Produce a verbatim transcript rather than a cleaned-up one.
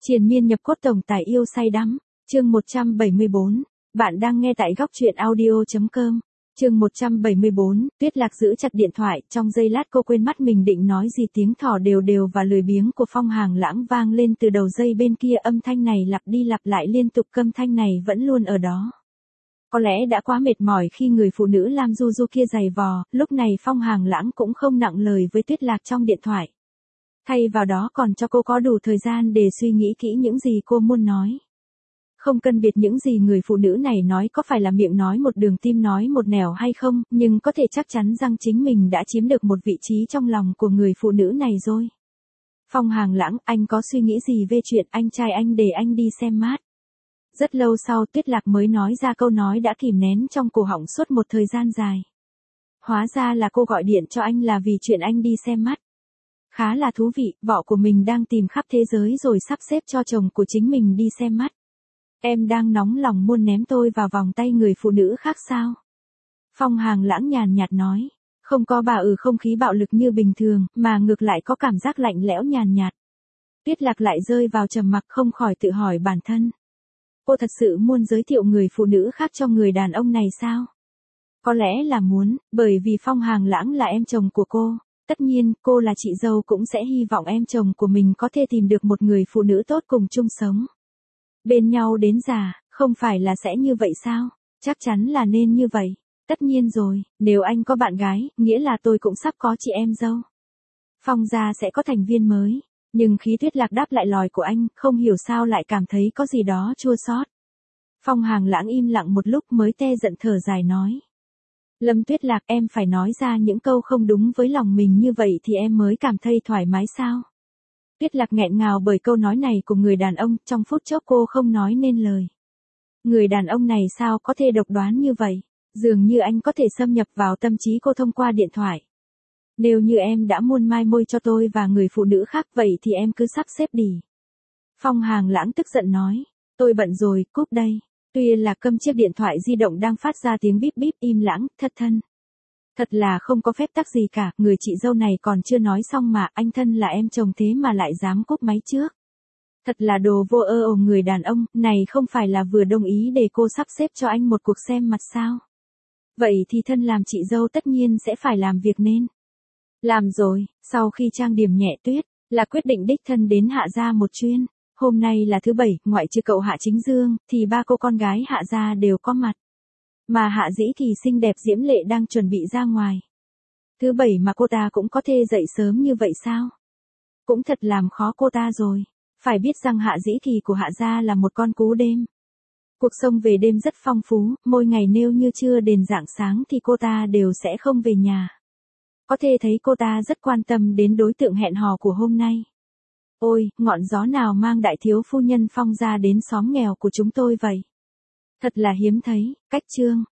Triền miên nhập cốt tổng tài yêu say đắm, chương một trăm bảy mươi bốn. Bạn đang nghe tại góc truyện audio.com. Chương một trăm bảy mươi bốn, Tuyết Lạc giữ chặt điện thoại, trong giây lát cô quên mất mình định nói gì, tiếng thỏ đều đều và lười biếng của Phong Hàng Lãng vang lên từ đầu dây bên kia, âm thanh này lặp đi lặp lại liên tục, âm thanh này vẫn luôn ở đó. Có lẽ đã quá mệt mỏi khi người phụ nữ Lam Du Du kia giày vò, lúc này Phong Hàng Lãng cũng không nặng lời với Tuyết Lạc trong điện thoại. Thay vào đó còn cho cô có đủ thời gian để suy nghĩ kỹ những gì cô muốn nói. Không cần biết những gì người phụ nữ này nói có phải là miệng nói một đường tim nói một nẻo hay không, nhưng có thể chắc chắn rằng chính mình đã chiếm được một vị trí trong lòng của người phụ nữ này rồi. Phong Hàng Lãng, anh có suy nghĩ gì về chuyện anh trai anh để anh đi xem mát? Rất lâu sau Tuyết Lạc mới nói ra câu nói đã kìm nén trong cổ họng suốt một thời gian dài. Hóa ra là cô gọi điện cho anh là vì chuyện anh đi xem mắt. Khá là thú vị, vợ của mình đang tìm khắp thế giới rồi sắp xếp cho chồng của chính mình đi xem mắt. Em đang nóng lòng muốn ném tôi vào vòng tay người phụ nữ khác sao? Phong Hàng Lãng nhàn nhạt nói. Không có bà ừ không khí bạo lực như bình thường, mà ngược lại có cảm giác lạnh lẽo nhàn nhạt. Tuyết Lạc lại rơi vào trầm mặc, không khỏi tự hỏi bản thân. Cô thật sự muốn giới thiệu người phụ nữ khác cho người đàn ông này sao? Có lẽ là muốn, bởi vì Phong Hàng Lãng là em chồng của cô. Tất nhiên, cô là chị dâu cũng sẽ hy vọng em chồng của mình có thể tìm được một người phụ nữ tốt cùng chung sống. Bên nhau đến già, không phải là sẽ như vậy sao? Chắc chắn là nên như vậy. Tất nhiên rồi, nếu anh có bạn gái, nghĩa là tôi cũng sắp có chị em dâu. Phong gia sẽ có thành viên mới. Nhưng khi Tuyết Lạc đáp lại lời của anh, không hiểu sao lại cảm thấy có gì đó chua xót. Phong Hàng Lãng im lặng một lúc mới tê giận thở dài nói. Lâm Tuyết Lạc, em phải nói ra những câu không đúng với lòng mình như vậy thì em mới cảm thấy thoải mái sao? Tuyết Lạc nghẹn ngào bởi câu nói này của người đàn ông, trong phút chốc cô không nói nên lời. Người đàn ông này sao có thể độc đoán như vậy? Dường như anh có thể xâm nhập vào tâm trí cô thông qua điện thoại. Nếu như em đã muôn mai môi cho tôi và người phụ nữ khác vậy thì em cứ sắp xếp đi. Phong Hàng Lãng tức giận nói. Tôi bận rồi, cúp đây. Tuy là câm chiếc điện thoại di động đang phát ra tiếng bíp bíp im lặng, thất thân. Thật là không có phép tắc gì cả, người chị dâu này còn chưa nói xong mà anh thân là em chồng thế mà lại dám cúp máy trước. Thật là đồ vô ơ ồ, người đàn ông này không phải là vừa đồng ý để cô sắp xếp cho anh một cuộc xem mặt sao? Vậy thì thân làm chị dâu tất nhiên sẽ phải làm việc nên. Làm rồi, sau khi trang điểm nhẹ Tuyết là quyết định đích thân đến Hạ gia một chuyến. Hôm nay là thứ bảy, ngoại trừ cậu Hạ Chính Dương, thì ba cô con gái Hạ gia đều có mặt. Mà Hạ Dĩ thì xinh đẹp diễm lệ đang chuẩn bị ra ngoài. Thứ bảy mà cô ta cũng có thể dậy sớm như vậy sao? Cũng thật làm khó cô ta rồi. Phải biết rằng Hạ Dĩ thì của Hạ gia là một con cú đêm. Cuộc sống về đêm rất phong phú, mỗi ngày nếu như chưa đến rạng sáng thì cô ta đều sẽ không về nhà. Có thể thấy cô ta rất quan tâm đến đối tượng hẹn hò của hôm nay. Ôi, ngọn gió nào mang đại thiếu phu nhân Phong gia đến xóm nghèo của chúng tôi vậy? Thật là hiếm thấy. Cách chương.